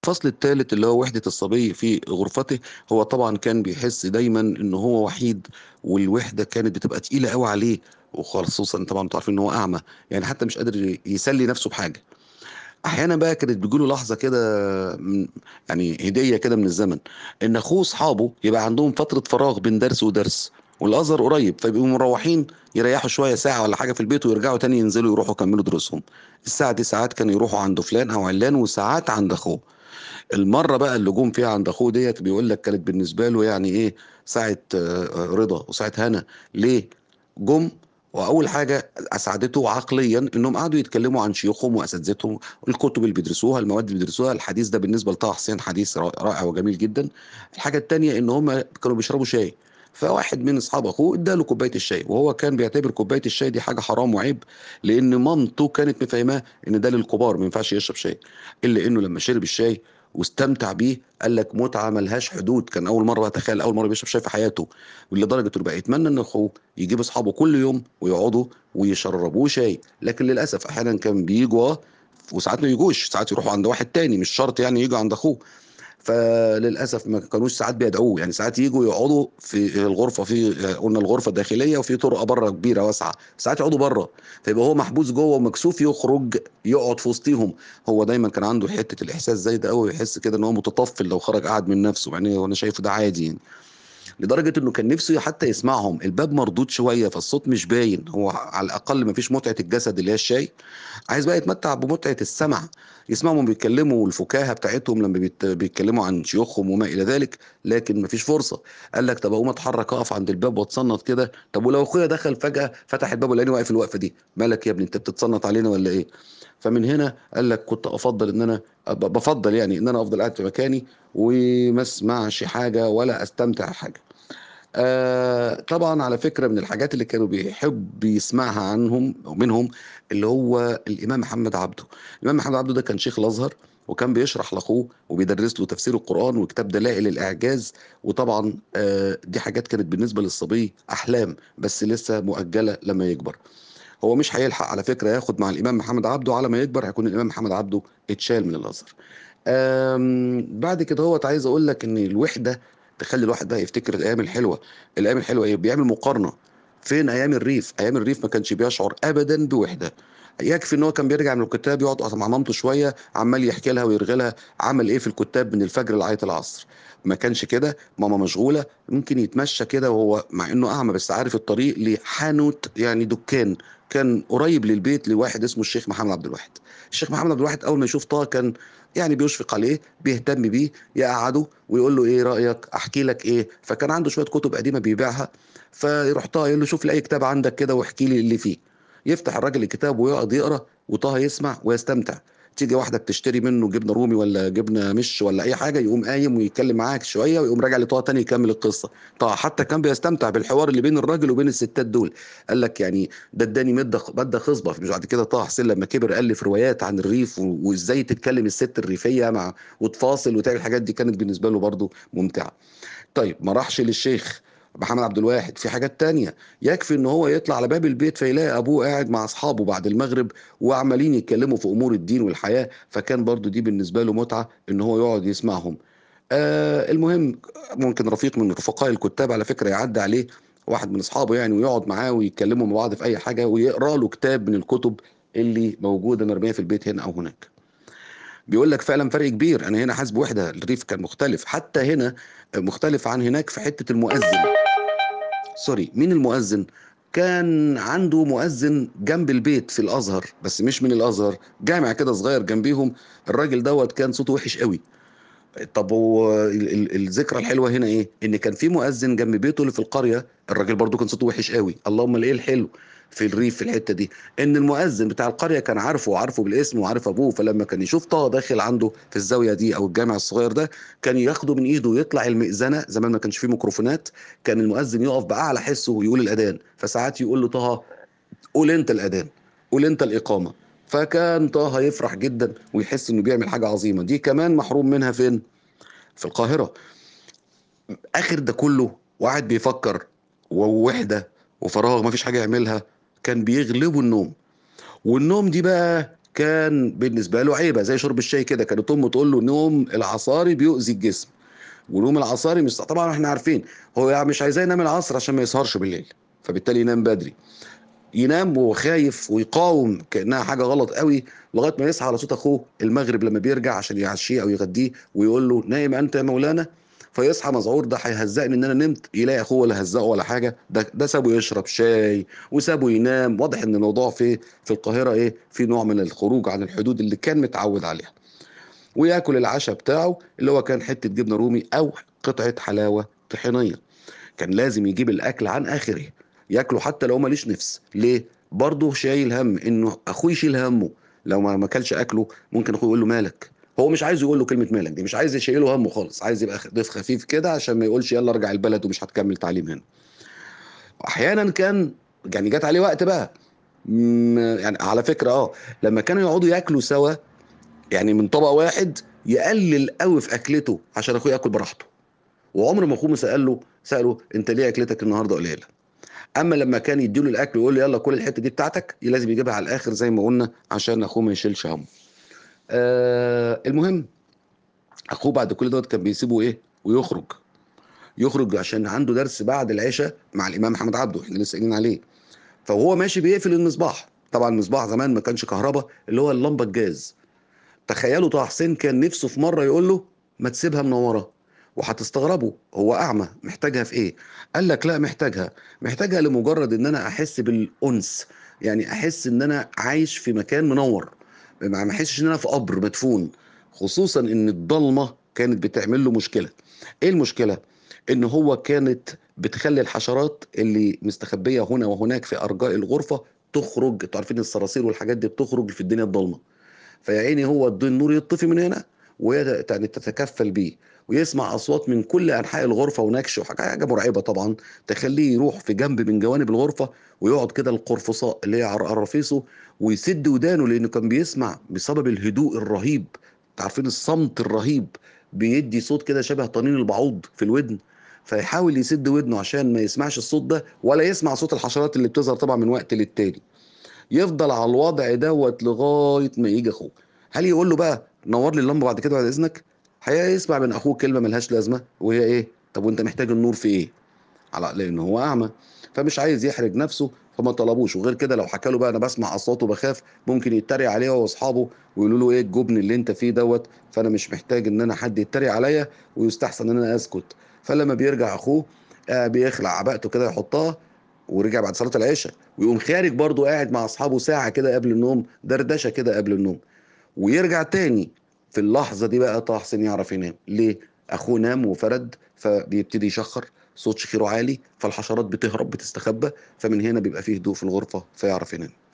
الفصل الثالث اللي هو وحدة الصبي في غرفته. هو طبعا كان بيحس دايما ان هو وحيد، والوحدة كانت بتبقى تقيلة قوي عليه، وخصوصا طبعا انتوا عارفين ان هو اعمى، يعني حتى مش قادر يسلي نفسه بحاجة. احيانا بقى كانت بتجيله لحظة كده، من يعني هدية كده من الزمن، ان اخوه واصحابه يبقى عندهم فترة فراغ بين درس ودرس، والازهر قريب، فيبقوا مروحين يريحوا شوية ساعة ولا حاجة في البيت، ويرجعوا تاني ينزلوا يروحوا يكملوا دروسهم. الساعة دي ساعات كانوا يروحوا عند فلان او علان، وساعات عند اخوه. المرة بقى اللي جم فيها عند اخوه ديت، بيقول لك كانت بالنسبة له يعني ايه، ساعة رضا وساعة هنا. ليه؟ جم، واول حاجه اسعدته عقليا انهم قعدوا يتكلموا عن شيوخهم واساتذتهم، الكتب اللي بيدرسوها، المواد اللي بيدرسوها. الحديث ده بالنسبه لطه حسين حديث رائع وجميل جدا. الحاجه التانيه ان هم كانوا بيشربوا شاي، فواحد من اصحاب اخوه اداله كوبايه الشاي، وهو كان بيعتبر كوبايه الشاي دي حاجه حرام وعيب، لان مامته كانت مفهماه ان ده للكبار ما ينفعش يشرب شاي. الا انه لما شرب الشاي واستمتع بيه، قال لك متعه ملهاش حدود. كان اول مره، تخيل، اول مره بيشرب شاي في حياته، ولدرجه انه بقى يتمنى ان اخوه يجيب اصحابه كل يوم ويقعدوا ويشربوه شاي. لكن للاسف احيانا كان بيجوا وساعات ما يجوش، ساعات يروحوا عند واحد تاني، مش شرط يعني يجوا عند اخوه. فللاسف ما كانوش ساعات بيدعوه، يعني ساعات يجوا يقعدوا في الغرفه، في قلنا الغرفه داخليه وفي طرقه بره كبيره واسعه، ساعات يقعدوا بره، فيبقى هو محبوس جوه ومكسوف يخرج يقعد في وسطهم. هو دايما كان عنده حته الاحساس زي ده قوي، يحس كده ان هو متطفل لو خرج قعد من نفسه، يعني وانا شايفه ده عادي يعني. لدرجة انه كان نفسه حتى يسمعهم، الباب مردود شوية فالصوت مش باين، هو على الاقل ما فيش متعة الجسد اللي هي الشاي، عايز بقى يتمتع بمتعة السمع، يسمعهم بيتكلموا والفكاهة بتاعتهم لما بيتكلموا عن شيوخهم وما الى ذلك. لكن ما فيش فرصة. قال لك طب اقوم اتحرك اقف عند الباب واتصنت كده، طب ولو اخويا دخل فجأة فتح الباب ولاني واقف الوقفة دي، مالك يا ابني انت بتتصنت علينا ولا ايه؟ فمن هنا قال لك كنت افضل ان انا بفضل يعني ان انا افضل قاعد في مكاني وما اسمعش حاجة ولا استمتع حاجة. طبعا على فكرة من الحاجات اللي كانوا بيحب يسمعها عنهم ومنهم اللي هو الإمام محمد عبده. الإمام محمد عبده ده كان شيخ الأزهر، وكان بيشرح لأخوه وبيدرس له تفسير القرآن وكتاب دلائل الإعجاز. وطبعا دي حاجات كانت بالنسبة للصبي أحلام، بس لسه مؤجلة لما يكبر. هو مش هيلحق على فكرة ياخد مع الإمام محمد عبده، على ما يكبر هيكون الإمام محمد عبده اتشال من الأزهر. بعد كده هو عايز اقول لك ان الوحده تخلي الواحد بقى يفتكر الايام الحلوه. الايام الحلوه ايه؟ بيعمل مقارنه. فين ايام الريف؟ ايام الريف ما كانش بيشعر ابدا بوحده. يكفي ان هو كان بيرجع من الكتاب يقعد مع مامته شويه، عمال يحكي لها ويرغي لها عمل ايه في الكتاب من الفجر لغايه العصر. ما كانش كده، ماما مشغوله، ممكن يتمشى كده وهو مع انه اعمى بس عارف الطريق لحانوت، يعني دكان كان قريب للبيت لواحد اسمه الشيخ محمد عبد الواحد. الشيخ محمد عبد الواحد اول ما يشوف طه كان يعني بيشفق عليه، بيهتم بيه، يقعده ويقول له ايه رأيك احكي لك ايه. فكان عنده شوية كتب قديمة بيبيعها، فيروح طه يقول له شوف لي اي كتاب عندك كده واحكي لي اللي فيه. يفتح الراجل الكتاب ويقعد يقرا، وطه يسمع ويستمتع. تيجي واحدة بتشتري منه جبنة رومي ولا جبنة مش ولا أي حاجة، يقوم قايم ويتكلم معاك شوية ويقوم راجع لطه تاني يكمل القصة. طه حتى كان بيستمتع بالحوار اللي بين الراجل وبين الستات دول. قال لك يعني ده اداني مادة خصبة. مش بعد كده طه حسين لما كبر ألف روايات عن الريف وازاي تتكلم الست الريفية مع وتفاصل وتعمل الحاجات دي، كانت بالنسبة له برضو ممتعة. طيب ما راحش للشيخ محمد عبد الواحد، في حاجات تانية. يكفي ان هو يطلع على باب البيت فيلاقي ابوه قاعد مع اصحابه بعد المغرب وعمالين يتكلموا في امور الدين والحياة، فكان برضو دي بالنسبة له متعة ان هو يقعد يسمعهم. المهم، ممكن رفيق من رفقاء الكتاب على فكرة يعدي عليه واحد من اصحابه يعني، ويقعد معاه ويتكلموا مع بعض في اي حاجة، ويقرا له كتاب من الكتب اللي موجودة مرمية في البيت هنا او هناك. بيقول لك فعلا فرق كبير، انا هنا حاسس بوحده، الريف كان مختلف حتى هنا، مختلف عن هناك في حته المؤذن. سوري، مين المؤذن؟ كان عنده مؤذن جنب البيت في الازهر، بس مش من الازهر، جامع كده صغير جنبيهم. الراجل دوت كان صوته وحش قوي. طب هو الذكرى الحلوه هنا ايه؟ ان كان في مؤذن جنب بيته اللي في القريه، الراجل برضو كان صوته وحش قوي. اللهم الايه الحلو في الريف في الحته دي، ان المؤذن بتاع القريه كان عارفه وعارفه بالاسم وعارف ابوه، فلما كان يشوف طه داخل عنده في الزاويه دي او الجامع الصغير ده، كان ياخده من ايده ويطلع المئذنه. زمان ما كانش فيه ميكروفونات، كان المؤذن يقف باعلى حسه ويقول الاذان، فساعات يقول له طه قول انت الاذان، قول انت الاقامه. فكان طه يفرح جدا ويحس انه بيعمل حاجه عظيمه. دي كمان محروم منها فين؟ في القاهرة. آخر ده كله وقاعد بيفكر ووحدة وفراغ، مفيش حاجة يعملها، كان بيغلبه النوم. والنوم دي بقى كان بالنسبة له عيبة زي شرب الشاي كده، كانت أمه تقول له نوم العصاري بيؤذي الجسم، ونوم العصاري مش طبعًا إحنا عارفين، هو مش عايزاه ينام العصر عشان ما يسهرش بالليل، فبالتالي ينام بدري، ينام وهو خايف ويقاوم كأنها حاجة غلط أوي، لغاية ما يصحى على صوت أخوه المغرب لمّا بيرجع عشان يعشّيه أو يغدّيه ويقول له: "نايم أنت يا مولانا؟" فيصحى مذعور، ده هيهزّقني إن أنا نمت، يلاقي أخوه ولا هزّقه ولا حاجة، ده سابه يشرب شاي وسابه ينام، واضح إن الموضوع في القاهرة في نوع من الخروج عن الحدود اللي كان متعوّد عليها. وياكل العشا بتاعه اللي هو كان حتة جبنة رومي أو قطعة حلاوة طحينية. كان لازم يجيب الأكل عن آخره، ياكله حتى لو ما ليش نِفْس، ليه؟ برضه شايل هَم إنه أخوه يشيل هَمّه، لو ما كلش أكله ممكن أخوه يقول له مالك، هو مش عايزه يقول له كلمة مالك دي، مش عايز يشيله هَمّه خالص، عايز يبقى ضيف خفيف كده عشان ما يقولش يالّا ارجع البلد ومش هتكمّل تعليم هنا. وأحيانًا كان يعني جات عليه وقت بقى يعني على فكرة لمّا كانوا يقعدوا ياكلوا سوا يعني من طبق واحد يقلل أوي في أكلته عشان أخوه ياكل براحته، وعمر ما أخوه ما سأله أنت ليه أكلتك النهارده قليلة؟ أمّا لمّا كان يدّي له الأكل ويقول له يالّا كُل الحتة دي بتاعتك، لازم يجيبها على الآخر زي ما قُلنا عشان أخوه ما يشيلش هَمّه. المهم أخوه بعد كل دوّة كان بيسيبه ويخرج، يخرج عشان عنده درس بعد العشا مع الإمام محمد عبده، إحنا لسه قايلين عليه، فوهو ماشي بيقفل المصباح، طبعًا المصباح زمان ما كانش كهربا اللي هو اللمبة الجاز. تخيلوا طه حسين كان نفسه في مرة يقول له ما تسيبها منورة، وهتستغربوا هو أعمى محتاجها في إيه؟ قال لك لا محتاجها لمجرد إن أنا أحس بالأنس، يعني أحس إن أنا عايش في مكان منور، ما أحسش إن أنا في قبر مدفون، خصوصا إن الضلمة كانت بتعمل له مشكلة. إيه المشكلة؟ إن هو كانت بتخلي الحشرات اللي مستخبية هنا وهناك في أرجاء الغرفة تخرج، انتوا عارفين الصراصير والحاجات دي بتخرج في الدنيا الضلمة، فيا عيني هو النور يطفي من هنا وهي يعني تتكفّل بيه، ويسمع أصوات من كل أنحاء الغرفة ونَكْش حاجة مرعبة طبعًا، تخلّيه يروح في جنب من جوانب الغرفة ويقعد كده القرفصاء اللي هي قرافيصه ويسِد ودانه لإنه كان بيسمع بسبب الهدوء الرهيب، أنتم عارفين الصمت الرهيب بيدّي صوت كده شبه طنين البعوض في الودن، فيحاول يسِد ودنه عشان ما يسمعش الصوت ده ولا يسمع صوت الحشرات اللي بتظهر طبعًا من وقت للتاني. يفضل على الوضع دوّة لغاية ما ييجي أخوه. هل يقول له بقى نوّر لي اللمبة بعد كده بعد إذنك؟ هيسمع من أخوه كلمة ما لهاش لازمة وهي طب وأنت محتاج النور في إيه؟ لإن هو أعمى، فمش عايز يحرج نفسه فما طلبوش، وغير كده لو حكى له بقى أنا باسمع أصوات وباخاف ممكن يتريق عليه هو وأصحابه ويقولوا له إيه الجبن اللي أنت فيه دوّة، فأنا مش محتاج إن أنا حد يتريق عليَّ ويستحسن إن أنا أسكت. فلمّا بيرجع أخوه بيخلع عباءته كده يحطها ورجع بعد صلاة العشا، ويقوم خارج برضه قاعد مع أصحابه ساعة كده قبل النوم، دردشة كده قبل النوم، ويرجع تاني. في اللحظة دي بقى طه حسين يعرف ينام، ليه؟ أخوه نام وفرد فبيبتدي يشخّر، صوت شخيره عالي، فالحشرات بتهرب بتستخبى، فمن هنا بيبقى في هدوء في الغرفة فيعرف ينام.